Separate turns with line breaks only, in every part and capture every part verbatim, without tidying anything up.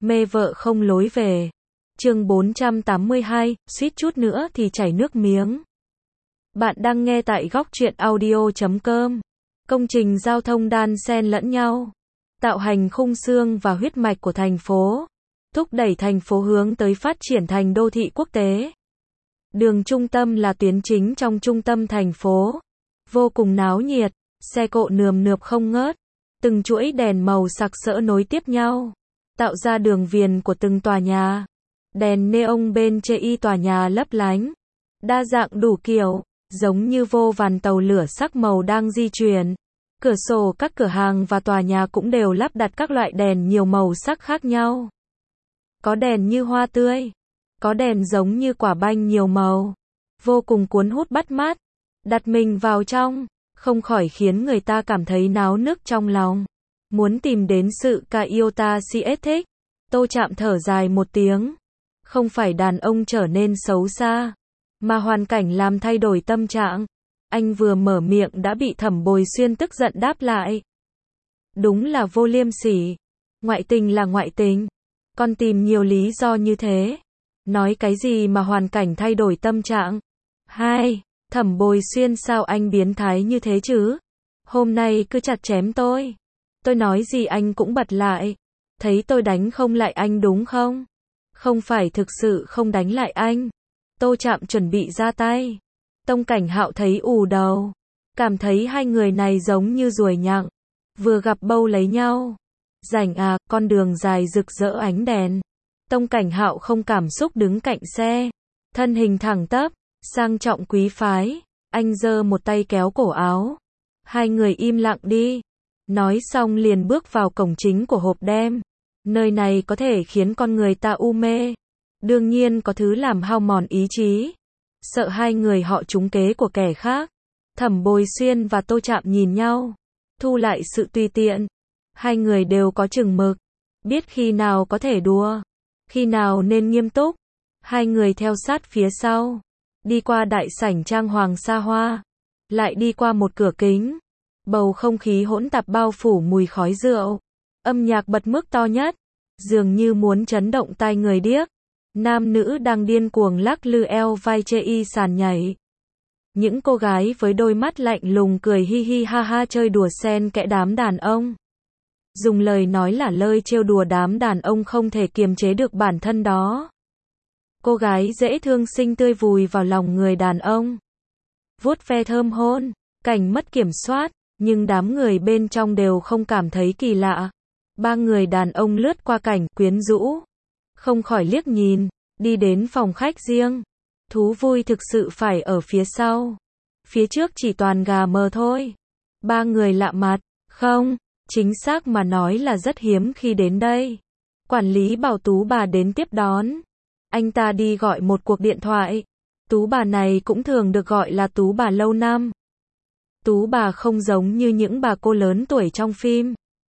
mê vợ không lối về. Chương bốn trăm tám mươi hai, suýt chút nữa thì chảy nước miếng. Bạn đang nghe tại góc truyện audio chấm com. Công trình giao thông đan xen lẫn nhau, tạo hành khung xương và huyết mạch của thành phố, thúc đẩy thành phố hướng tới phát triển thành đô thị quốc tế. Đường trung tâm là tuyến chính trong trung tâm thành phố, vô cùng náo nhiệt, xe cộ nườm nượp không ngớt, từng chuỗi đèn màu sặc sỡ nối tiếp nhau, tạo ra đường viền của từng tòa nhà. Đèn neon bên trên y tòa nhà lấp lánh, đa dạng đủ kiểu, giống như vô vàn tàu lửa sắc màu đang di chuyển. Cửa sổ các cửa hàng và tòa nhà cũng đều lắp đặt các loại đèn nhiều màu sắc khác nhau. Có đèn như hoa tươi, có đèn giống như quả banh nhiều màu, vô cùng cuốn hút bắt mắt. Đặt mình vào trong, không khỏi khiến người ta cảm thấy náo nức trong lòng, muốn tìm đến sự Kaiota siết thích. Tô Trạm thở dài một tiếng. Không phải đàn ông trở nên xấu xa, mà hoàn cảnh làm thay đổi tâm trạng. Anh vừa mở miệng đã bị Thẩm Bồi Xuyên tức giận đáp lại. Đúng là vô liêm sỉ. Ngoại tình là ngoại tình. Con tìm nhiều lý do như thế. Nói cái gì mà hoàn cảnh thay đổi tâm trạng? Hai, Thẩm Bồi Xuyên sao anh biến thái như thế chứ? Hôm nay cứ chặt chém tôi. Tôi nói gì anh cũng bật lại. Thấy tôi đánh không lại anh đúng không? Không phải thực sự không đánh lại anh. Tô Trạm chuẩn bị ra tay. Tông Cảnh Hạo thấy ù đầu. Cảm thấy hai người này giống như ruồi nhặng, vừa gặp bâu lấy nhau. Rảnh à, con đường dài rực rỡ ánh đèn. Tông Cảnh Hạo không cảm xúc đứng cạnh xe. Thân hình thẳng tắp, sang trọng quý phái. Anh giơ một tay kéo cổ áo. Hai người im lặng đi. Nói xong liền bước vào cổng chính của hộp đêm. Nơi này có thể khiến con người ta u mê. Đương nhiên có thứ làm hao mòn ý chí. Sợ hai người họ trúng kế của kẻ khác. Thẩm Bồi Xuyên và Tô Trạm nhìn nhau, thu lại sự tùy tiện. Hai người đều có chừng mực, biết khi nào có thể đùa, khi nào nên nghiêm túc. Hai người theo sát phía sau, đi qua đại sảnh trang hoàng xa hoa, lại đi qua một cửa kính. Bầu không khí hỗn tạp bao phủ mùi khói rượu. Âm nhạc bật mức to nhất, dường như muốn chấn động tai người điếc. Nam nữ đang điên cuồng lắc lư eo vai chê y sàn nhảy. Những cô gái với đôi mắt lạnh lùng cười hi hi ha ha chơi đùa xen kẽ đám đàn ông. Dùng lời nói là lơi trêu đùa đám đàn ông không thể kiềm chế được bản thân đó. Cô gái dễ thương xinh tươi vùi vào lòng người đàn ông, vuốt ve thơm hôn, cảnh mất kiểm soát, nhưng đám người bên trong đều không cảm thấy kỳ lạ. Ba người đàn ông lướt qua cảnh quyến rũ, không khỏi liếc nhìn, đi đến phòng khách riêng. Thú vui thực sự phải ở phía sau. Phía trước chỉ toàn gà mờ thôi. Ba người lạ mặt, không, chính xác mà nói là rất hiếm khi đến đây. Quản lý bảo Tú bà đến tiếp đón. Anh ta đi gọi một cuộc điện thoại. Tú bà này cũng thường được gọi là Tú bà lâu năm. Tú bà không giống như những bà cô lớn tuổi trong phim.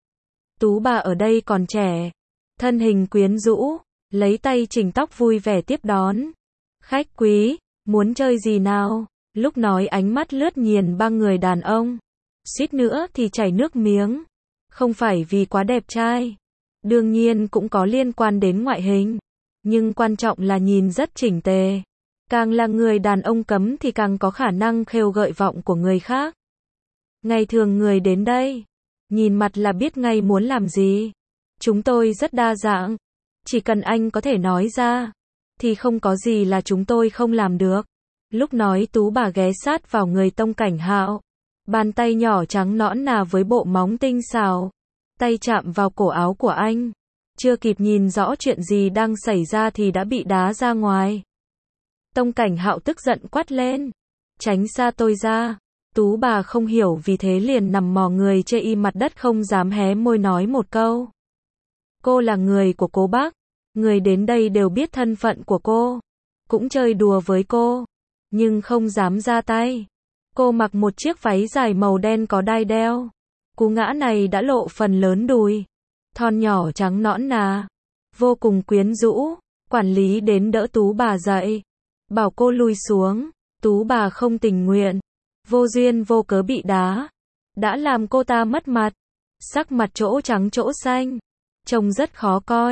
Tú bà ở đây còn trẻ, thân hình quyến rũ, lấy tay chỉnh tóc vui vẻ tiếp đón. Khách quý, muốn chơi gì nào? Lúc nói ánh mắt lướt nhìn ba người đàn ông. Suýt nữa thì chảy nước miếng. Không phải vì quá đẹp trai. Đương nhiên cũng có liên quan đến ngoại hình. Nhưng quan trọng là nhìn rất chỉnh tề. Càng là người đàn ông cấm thì càng có khả năng khêu gợi vọng của người khác. Ngày thường người đến đây, nhìn mặt là biết ngay muốn làm gì. Chúng tôi rất đa dạng. Chỉ cần anh có thể nói ra, thì không có gì là chúng tôi không làm được. Lúc nói Tú bà ghé sát vào người Tông Cảnh Hạo. Bàn tay nhỏ trắng nõn nà với bộ móng tinh xảo. Tay chạm vào cổ áo của anh. Chưa kịp nhìn rõ chuyện gì đang xảy ra thì đã bị đá ra ngoài. Tông Cảnh Hạo tức giận quát lên. Tránh xa tôi ra. Tú bà không hiểu vì thế liền nằm mò người chê y mặt đất không dám hé môi nói một câu. Cô là người của cố bác. Người đến đây đều biết thân phận của cô. Cũng chơi đùa với cô. Nhưng không dám ra tay. Cô mặc một chiếc váy dài màu đen có đai đeo. Cú ngã này đã lộ phần lớn đùi. Thon nhỏ trắng nõn nà. Vô cùng quyến rũ. Quản lý đến đỡ Tú bà dậy. Bảo cô lùi xuống. Tú bà không tình nguyện. Vô duyên vô cớ bị đá. Đã làm cô ta mất mặt. Sắc mặt chỗ trắng chỗ xanh. Trông rất khó coi.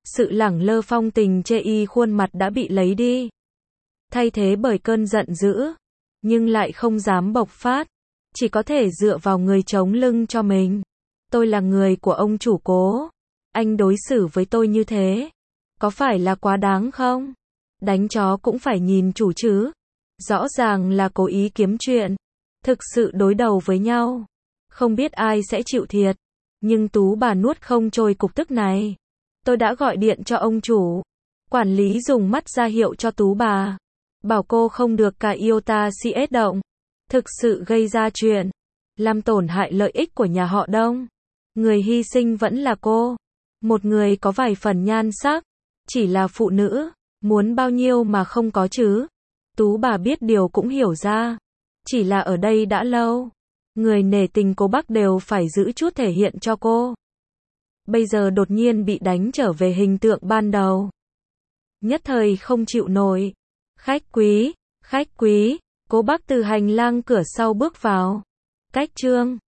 Sự lẳng lơ phong tình chê y khuôn mặt đã bị lấy đi, thay thế bởi cơn giận dữ, nhưng lại không dám bộc phát, chỉ có thể dựa vào người chống lưng cho mình. Tôi là người của ông chủ Cố, anh đối xử với tôi như thế, có phải là quá đáng không? Đánh chó cũng phải nhìn chủ chứ. Rõ ràng là cố ý kiếm chuyện, thực sự đối đầu với nhau. Không biết ai sẽ chịu thiệt, nhưng Tú bà nuốt không trôi cục tức này. Tôi đã gọi điện cho ông chủ. Quản lý dùng mắt ra hiệu cho Tú bà, bảo cô không được cả iota xê ét động. Thực sự gây ra chuyện, làm tổn hại lợi ích của nhà họ Đông. Người hy sinh vẫn là cô. Một người có vài phần nhan sắc, chỉ là phụ nữ, muốn bao nhiêu mà không có chứ. Tú bà biết điều cũng hiểu ra, chỉ là ở đây đã lâu, người nể tình cô bác đều phải giữ chút thể hiện cho cô. Bây giờ đột nhiên bị đánh trở về hình tượng ban đầu, nhất thời không chịu nổi. Khách quý, khách quý, cô bác từ hành lang cửa sau bước vào. Cách Trương